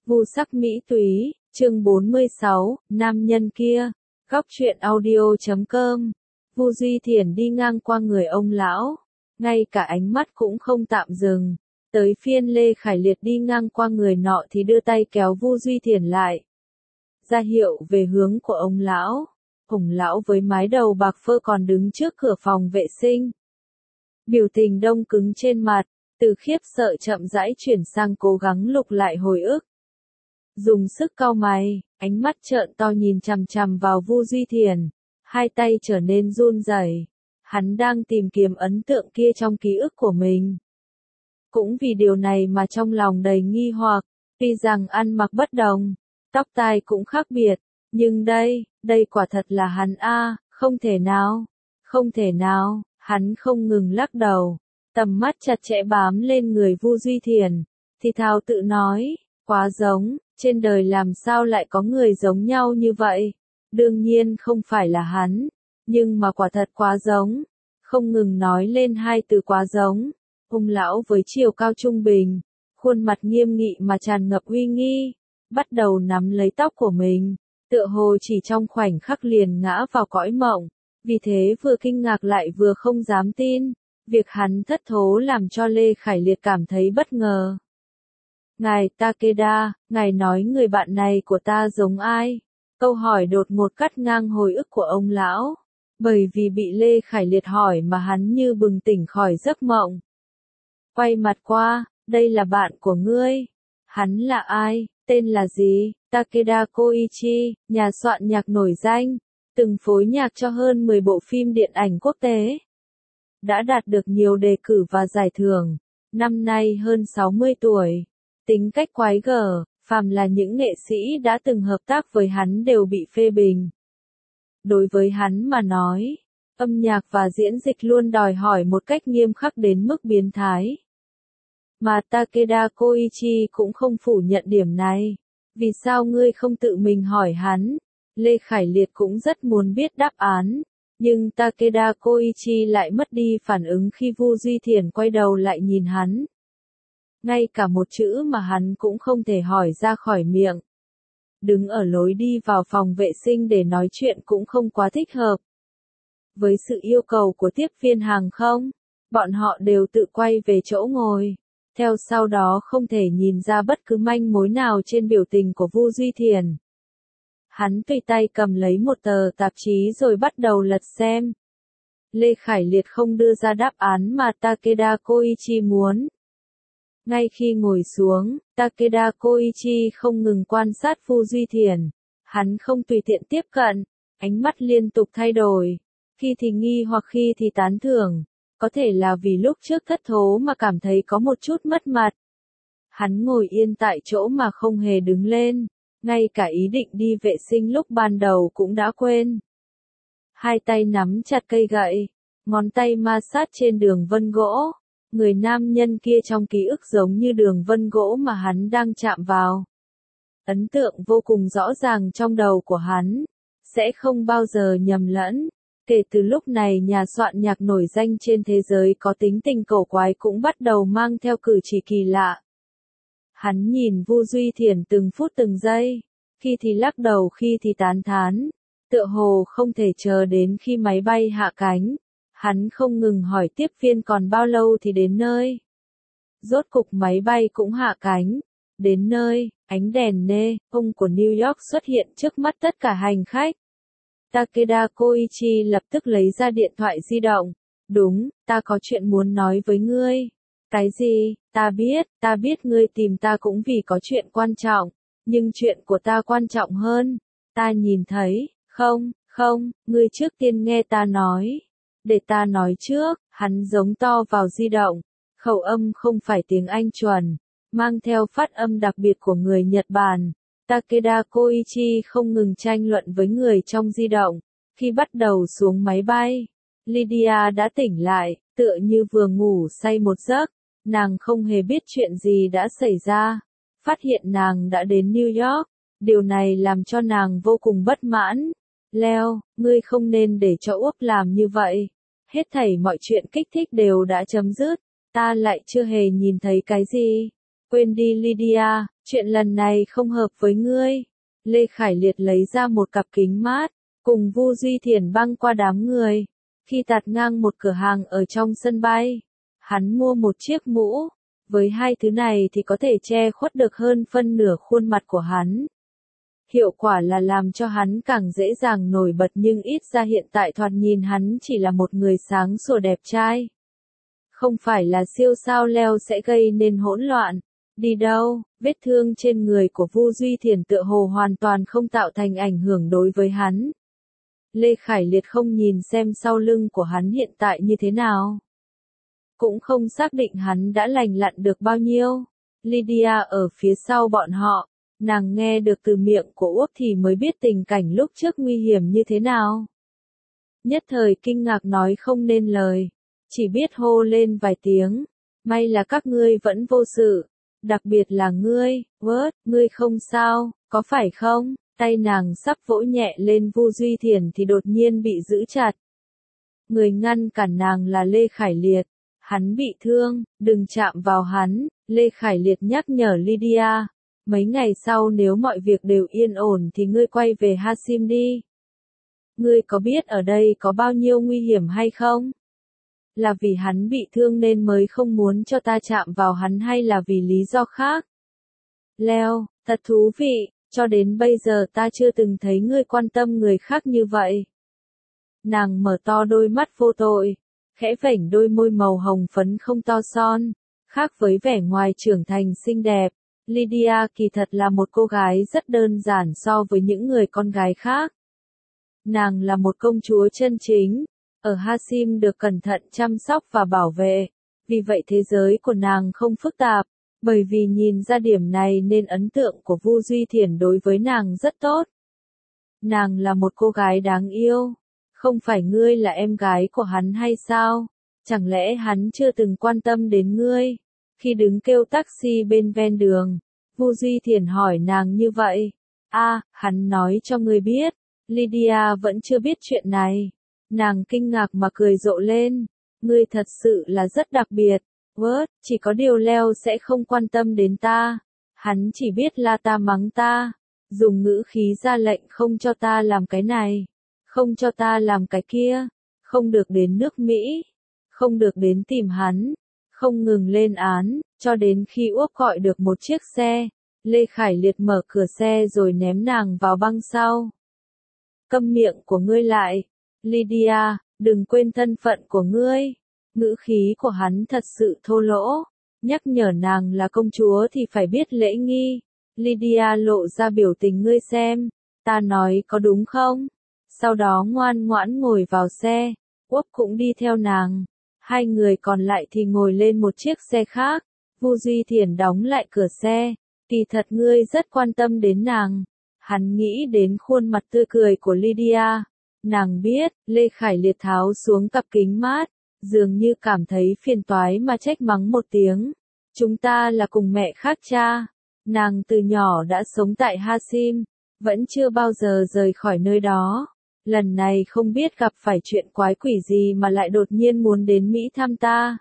Vu sắc mỹ túy, chương 46, nam nhân kia, góc truyện audio.com. Vu Duy Thiển đi ngang qua người ông lão, ngay cả ánh mắt cũng không tạm dừng. Tới phiên Lê Khải Liệt đi ngang qua người nọ thì đưa tay kéo Vu Duy Thiển lại, ra hiệu về hướng của ông lão. Ông lão với mái đầu bạc phơ còn đứng trước cửa phòng vệ sinh, biểu tình đông cứng trên mặt, từ khiếp sợ chậm rãi chuyển sang cố gắng lục lại hồi ức. Dùng sức cau mày, ánh mắt trợn to nhìn chằm chằm vào Vu Duy Thiển, hai tay trở nên run rẩy. Hắn đang tìm kiếm ấn tượng kia trong ký ức của mình. Cũng vì điều này mà trong lòng đầy nghi hoặc, tuy rằng ăn mặc bất đồng, tóc tai cũng khác biệt, nhưng đây quả thật là hắn a, không thể nào, hắn không ngừng lắc đầu, tầm mắt chặt chẽ bám lên người Vu Duy Thiển, thì thào tự nói, quá giống, trên đời làm sao lại có người giống nhau như vậy, đương nhiên không phải là hắn, nhưng mà quả thật quá giống, không ngừng nói lên hai từ quá giống. Ông lão với chiều cao trung bình, khuôn mặt nghiêm nghị mà tràn ngập uy nghi, bắt đầu nắm lấy tóc của mình, tựa hồ chỉ trong khoảnh khắc liền ngã vào cõi mộng, vì thế vừa kinh ngạc lại vừa không dám tin, việc hắn thất thố làm cho Lê Khải Liệt cảm thấy bất ngờ. Ngài Takeda, ngài nói người bạn này của ta giống ai? Câu hỏi đột ngột cắt ngang hồi ức của ông lão, bởi vì bị Lê Khải Liệt hỏi mà hắn như bừng tỉnh khỏi giấc mộng. Quay mặt qua, đây là bạn của ngươi. Hắn là ai, tên là gì? Takeda Koichi, nhà soạn nhạc nổi danh, từng phối nhạc cho hơn 10 bộ phim điện ảnh quốc tế. Đã đạt được nhiều đề cử và giải thưởng, năm nay hơn 60 tuổi. Tính cách quái gở, phàm là những nghệ sĩ đã từng hợp tác với hắn đều bị phê bình. Đối với hắn mà nói, âm nhạc và diễn dịch luôn đòi hỏi một cách nghiêm khắc đến mức biến thái. Mà Takeda Koichi cũng không phủ nhận điểm này. Vì sao ngươi không tự mình hỏi hắn? Lê Khải Liệt cũng rất muốn biết đáp án. Nhưng Takeda Koichi lại mất đi phản ứng khi Vu Duy Thiển quay đầu lại nhìn hắn. Ngay cả một chữ mà hắn cũng không thể hỏi ra khỏi miệng. Đứng ở lối đi vào phòng vệ sinh để nói chuyện cũng không quá thích hợp. Với sự yêu cầu của tiếp viên hàng không, bọn họ đều tự quay về chỗ ngồi. Theo sau đó không thể nhìn ra bất cứ manh mối nào trên biểu tình của Vu Duy Thiển. Hắn tùy tay cầm lấy một tờ tạp chí rồi bắt đầu lật xem. Lê Khải Liệt không đưa ra đáp án mà Takeda Koichi muốn. Ngay khi ngồi xuống, Takeda Koichi không ngừng quan sát Vu Duy Thiển. Hắn không tùy tiện tiếp cận, ánh mắt liên tục thay đổi, khi thì nghi hoặc khi thì tán thưởng. Có thể là vì lúc trước thất thố mà cảm thấy có một chút mất mặt. Hắn ngồi yên tại chỗ mà không hề đứng lên, ngay cả ý định đi vệ sinh lúc ban đầu cũng đã quên. Hai tay nắm chặt cây gậy, ngón tay ma sát trên đường vân gỗ. Người nam nhân kia trong ký ức giống như đường vân gỗ mà hắn đang chạm vào. Ấn tượng vô cùng rõ ràng trong đầu của hắn, sẽ không bao giờ nhầm lẫn. Kể từ lúc này nhà soạn nhạc nổi danh trên thế giới có tính tình cổ quái cũng bắt đầu mang theo cử chỉ kỳ lạ. Hắn nhìn Vu Duy Thiển từng phút từng giây, khi thì lắc đầu khi thì tán thán, tựa hồ không thể chờ đến khi máy bay hạ cánh. Hắn không ngừng hỏi tiếp viên còn bao lâu thì đến nơi. Rốt cục máy bay cũng hạ cánh. Đến nơi, ánh đèn neon của New York xuất hiện trước mắt tất cả hành khách. Takeda Koichi lập tức lấy ra điện thoại di động. Đúng, ta có chuyện muốn nói với ngươi. Cái gì? Ta biết ngươi tìm ta cũng vì có chuyện quan trọng. Nhưng chuyện của ta quan trọng hơn. Ta nhìn thấy, không, ngươi trước tiên nghe ta nói. Để ta nói trước, hắn giống to vào di động. Khẩu âm không phải tiếng Anh chuẩn, mang theo phát âm đặc biệt của người Nhật Bản. Takeda Koichi không ngừng tranh luận với người trong di động. Khi bắt đầu xuống máy bay, Lydia đã tỉnh lại, tựa như vừa ngủ say một giấc. Nàng không hề biết chuyện gì đã xảy ra. Phát hiện nàng đã đến New York. Điều này làm cho nàng vô cùng bất mãn. Leo, ngươi không nên để cho Úc làm như vậy. Hết thảy mọi chuyện kích thích đều đã chấm dứt. Ta lại chưa hề nhìn thấy cái gì. Quên đi Lydia, Chuyện lần này không hợp với ngươi. Lê Khải Liệt lấy ra một cặp kính mát, cùng Vu Duy Thiển băng qua đám người. Khi tạt ngang một cửa hàng ở trong sân bay, hắn mua một chiếc mũ. Với hai thứ này thì có thể che khuất được hơn phân nửa khuôn mặt của hắn. Hiệu quả là làm cho hắn càng dễ dàng nổi bật, nhưng ít ra hiện tại thoạt nhìn hắn chỉ là một người sáng sủa đẹp trai. Không phải là siêu sao Leo sẽ gây nên hỗn loạn. Đi đâu, vết thương trên người của Vu Duy Thiển tựa hồ hoàn toàn không tạo thành ảnh hưởng đối với hắn. Lê Khải Liệt không nhìn xem sau lưng của hắn hiện tại như thế nào. Cũng không xác định hắn đã lành lặn được bao nhiêu. Lydia ở phía sau bọn họ, nàng nghe được từ miệng của Úc thì mới biết tình cảnh lúc trước nguy hiểm như thế nào. Nhất thời kinh ngạc nói không nên lời, chỉ biết hô lên vài tiếng. May là các ngươi vẫn vô sự, đặc biệt là ngươi, ngươi không sao, có phải không? Tay nàng sắp vỗ nhẹ lên Vu Duy Thiển thì đột nhiên bị giữ chặt. Người ngăn cản nàng là Lê Khải Liệt. Hắn bị thương, đừng chạm vào hắn, Lê Khải Liệt nhắc nhở Lydia. Mấy ngày sau nếu mọi việc đều yên ổn thì ngươi quay về Hasim đi. Ngươi có biết ở đây có bao nhiêu nguy hiểm hay không? Là vì hắn bị thương nên mới không muốn cho ta chạm vào hắn hay là vì lý do khác? Leo, thật thú vị, cho đến bây giờ ta chưa từng thấy ngươi quan tâm người khác như vậy. Nàng mở to đôi mắt vô tội, khẽ vểnh đôi môi màu hồng phấn không to son, khác với vẻ ngoài trưởng thành xinh đẹp. Lydia kỳ thật là một cô gái rất đơn giản so với những người con gái khác. Nàng là một công chúa chân chính, ở Hasim được cẩn thận chăm sóc và bảo vệ, vì vậy thế giới của nàng không phức tạp, bởi vì nhìn ra điểm này nên ấn tượng của Vu Duy Thiển đối với nàng rất tốt. Nàng là một cô gái đáng yêu, không phải ngươi là em gái của hắn hay sao? Chẳng lẽ hắn chưa từng quan tâm đến ngươi? Khi đứng kêu taxi bên ven đường, Vu Duy Thiển hỏi nàng như vậy. Hắn nói cho ngươi biết. Lydia vẫn chưa biết chuyện này. Nàng kinh ngạc mà cười rộ lên. Ngươi thật sự là rất đặc biệt. Chỉ có điều Leo sẽ không quan tâm đến ta. Hắn chỉ biết la ta mắng ta. Dùng ngữ khí ra lệnh không cho ta làm cái này. Không cho ta làm cái kia. Không được đến nước Mỹ. Không được đến tìm hắn. Không ngừng lên án, cho đến khi Úc gọi được một chiếc xe. Lê Khải Liệt mở cửa xe rồi ném nàng vào băng sau. Câm miệng của ngươi lại. Lydia, đừng quên thân phận của ngươi. Ngữ khí của hắn thật sự thô lỗ. Nhắc nhở nàng là công chúa thì phải biết lễ nghi. Lydia lộ ra biểu tình ngươi xem. Ta nói có đúng không? Sau đó ngoan ngoãn ngồi vào xe. Úc cũng đi theo nàng. Hai người còn lại thì ngồi lên một chiếc xe khác. Vu Duy Thiển đóng lại cửa xe. Kỳ thật ngươi rất quan tâm đến nàng. Hắn nghĩ đến khuôn mặt tươi cười của Lydia. Nàng biết, Lê Khải Liệt tháo xuống cặp kính mát, dường như cảm thấy phiền toái mà trách mắng một tiếng. Chúng ta là cùng mẹ khác cha. Nàng từ nhỏ đã sống tại Hasim, vẫn chưa bao giờ rời khỏi nơi đó. Lần này không biết gặp phải chuyện quái quỷ gì mà lại đột nhiên muốn đến Mỹ thăm ta.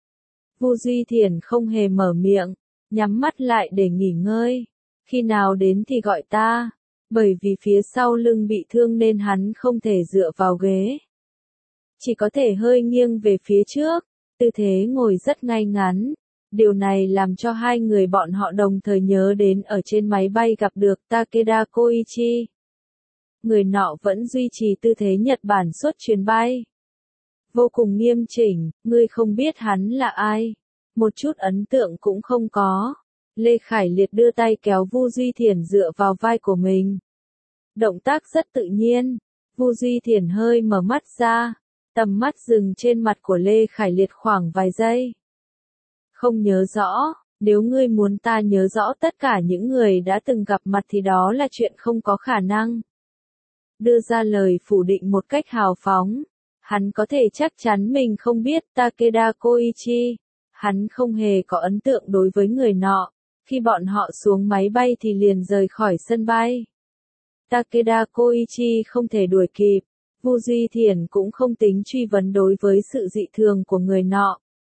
Vu Duy Thiển không hề mở miệng, nhắm mắt lại để nghỉ ngơi. Khi nào đến thì gọi ta. Bởi vì phía sau lưng bị thương nên hắn không thể dựa vào ghế. Chỉ có thể hơi nghiêng về phía trước, tư thế ngồi rất ngay ngắn. Điều này làm cho hai người bọn họ đồng thời nhớ đến ở trên máy bay gặp được Takeda Koichi. Người nọ vẫn duy trì tư thế Nhật Bản suốt chuyến bay. Vô cùng nghiêm chỉnh, ngươi không biết hắn là ai. Một chút ấn tượng cũng không có. Lê Khải Liệt đưa tay kéo Vu Duy Thiển dựa vào vai của mình. Động tác rất tự nhiên. Vu Duy Thiển hơi mở mắt ra. Tầm mắt dừng trên mặt của Lê Khải Liệt khoảng vài giây. Không nhớ rõ, nếu ngươi muốn ta nhớ rõ tất cả những người đã từng gặp mặt thì đó là chuyện không có khả năng. Đưa ra lời phủ định một cách hào phóng. Hắn có thể chắc chắn mình không biết Takeda Koichi. Hắn không hề có ấn tượng đối với người nọ. Khi bọn họ xuống máy bay thì liền rời khỏi sân bay. Takeda Koichi không thể đuổi kịp. Vu Duy Thiển cũng không tính truy vấn đối với sự dị thường của người nọ.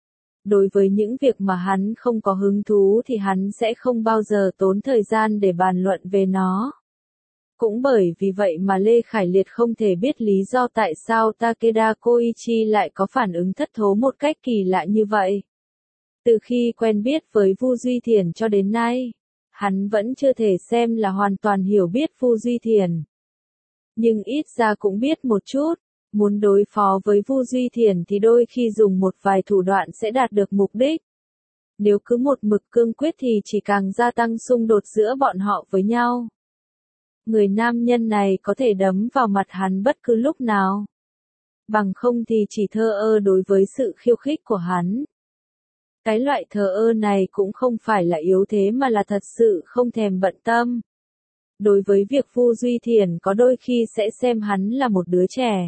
Đối với những việc mà hắn không có hứng thú thì hắn sẽ không bao giờ tốn thời gian để bàn luận về nó. Cũng bởi vì vậy mà Lê Khải Liệt không thể biết lý do tại sao Takeda Koichi lại có phản ứng thất thố một cách kỳ lạ như vậy. Từ khi quen biết với Vu Duy Thiền cho đến nay, hắn vẫn chưa thể xem là hoàn toàn hiểu biết Vu Duy Thiền. Nhưng ít ra cũng biết một chút, muốn đối phó với Vu Duy Thiền thì đôi khi dùng một vài thủ đoạn sẽ đạt được mục đích. Nếu cứ một mực cương quyết thì chỉ càng gia tăng xung đột giữa bọn họ với nhau. Người nam nhân này có thể đấm vào mặt hắn bất cứ lúc nào. Bằng không thì chỉ thờ ơ đối với sự khiêu khích của hắn. Cái loại thờ ơ này cũng không phải là yếu thế mà là thật sự không thèm bận tâm. Đối với việc Vu Duy Thiền có đôi khi sẽ xem hắn là một đứa trẻ.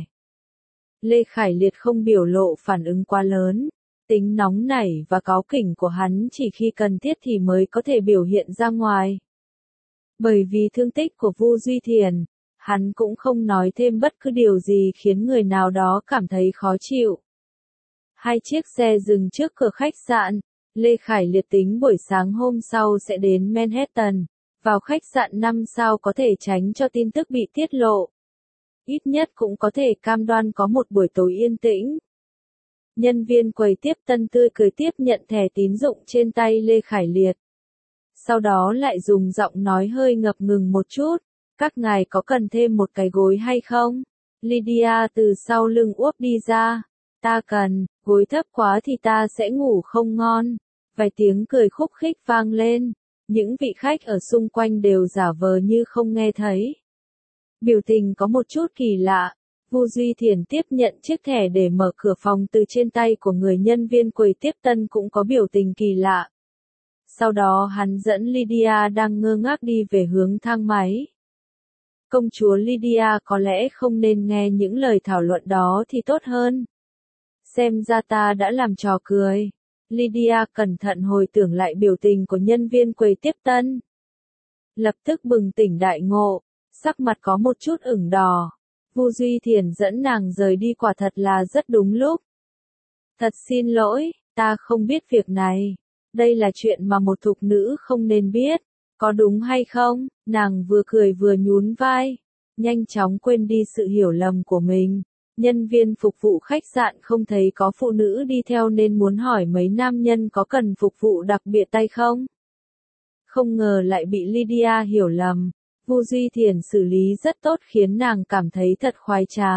Lê Khải Liệt không biểu lộ phản ứng quá lớn. Tính nóng nảy và cáu kỉnh của hắn chỉ khi cần thiết thì mới có thể biểu hiện ra ngoài. Bởi vì thương tích của Vu Duy Thiền, hắn cũng không nói thêm bất cứ điều gì khiến người nào đó cảm thấy khó chịu. Hai chiếc xe dừng trước cửa khách sạn, Lê Khải Liệt tính buổi sáng hôm sau sẽ đến Manhattan, vào khách sạn 5 sao có thể tránh cho tin tức bị tiết lộ. Ít nhất cũng có thể cam đoan có một buổi tối yên tĩnh. Nhân viên quầy tiếp tân tươi cười tiếp nhận thẻ tín dụng trên tay Lê Khải Liệt. Sau đó lại dùng giọng nói hơi ngập ngừng một chút, các ngài có cần thêm một cái gối hay không? Lydia từ sau lưng úp đi ra, ta cần, gối thấp quá thì ta sẽ ngủ không ngon. Vài tiếng cười khúc khích vang lên, những vị khách ở xung quanh đều giả vờ như không nghe thấy. Biểu tình có một chút kỳ lạ, Vu Duy Thiền tiếp nhận chiếc thẻ để mở cửa phòng từ trên tay của người nhân viên quầy tiếp tân cũng có biểu tình kỳ lạ. Sau đó hắn dẫn Lydia đang ngơ ngác đi về hướng thang máy. Công chúa Lydia có lẽ không nên nghe những lời thảo luận đó thì tốt hơn. Xem ra ta đã làm trò cười. Lydia cẩn thận hồi tưởng lại biểu tình của nhân viên quầy tiếp tân. Lập tức bừng tỉnh đại ngộ, sắc mặt có một chút ửng đỏ. Vu Duy Thiền dẫn nàng rời đi quả thật là rất đúng lúc. Thật xin lỗi, ta không biết việc này. Đây là chuyện mà một thục nữ không nên biết. Có đúng hay không? Nàng vừa cười vừa nhún vai. Nhanh chóng quên đi sự hiểu lầm của mình. Nhân viên phục vụ khách sạn không thấy có phụ nữ đi theo nên muốn hỏi mấy nam nhân có cần phục vụ đặc biệt hay không. Không ngờ lại bị Lydia hiểu lầm. Vu Duy Thiền xử lý rất tốt khiến nàng cảm thấy thật khoái trá.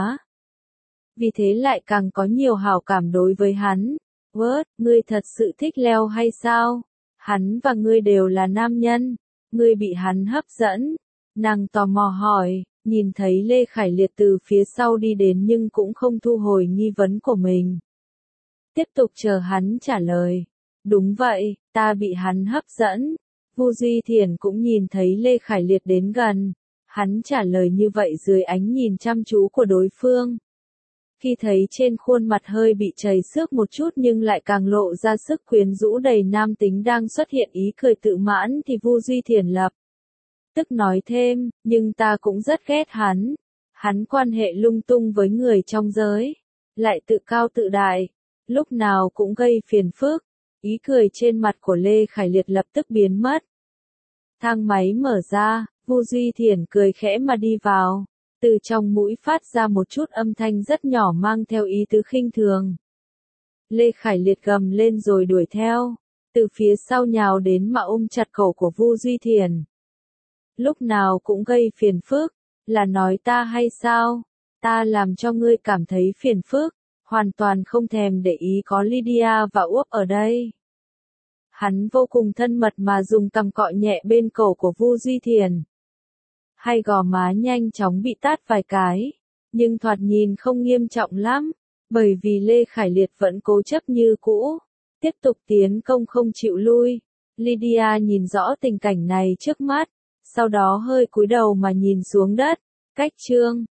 Vì thế lại càng có nhiều hảo cảm đối với hắn. Word, ngươi thật sự thích Leo hay sao? Hắn và ngươi đều là nam nhân. Ngươi bị hắn hấp dẫn. Nàng tò mò hỏi, nhìn thấy Lê Khải Liệt từ phía sau đi đến nhưng cũng không thu hồi nghi vấn của mình. Tiếp tục chờ hắn trả lời. Đúng vậy, ta bị hắn hấp dẫn. Vu Duy Thiền cũng nhìn thấy Lê Khải Liệt đến gần. Hắn trả lời như vậy dưới ánh nhìn chăm chú của đối phương. Khi thấy trên khuôn mặt hơi bị chảy xước một chút nhưng lại càng lộ ra sức quyến rũ đầy nam tính đang xuất hiện ý cười tự mãn thì Vu Duy Thiền lập tức nói thêm, nhưng ta cũng rất ghét hắn. Hắn quan hệ lung tung với người trong giới, lại tự cao tự đại, lúc nào cũng gây phiền phức. Ý cười trên mặt của Lê Khải Liệt lập tức biến mất. Thang máy mở ra, Vu Duy Thiền cười khẽ mà đi vào. Từ trong mũi phát ra một chút âm thanh rất nhỏ mang theo ý tứ khinh thường. Lê Khải Liệt gầm lên rồi đuổi theo. Từ phía sau nhào đến mà ôm chặt cổ của Vu Duy Thiền. Lúc nào cũng gây phiền phức, là nói ta hay sao? Ta làm cho ngươi cảm thấy phiền phức, hoàn toàn không thèm để ý có Lydia và Úp ở đây. Hắn vô cùng thân mật mà dùng cằm cọ nhẹ bên cổ của Vu Duy Thiền. Hai gò má nhanh chóng bị tát vài cái, nhưng thoạt nhìn không nghiêm trọng lắm, bởi vì Lê Khải Liệt vẫn cố chấp như cũ, tiếp tục tiến công không chịu lui. Lydia nhìn rõ tình cảnh này trước mắt, sau đó hơi cúi đầu mà nhìn xuống đất. Cách chương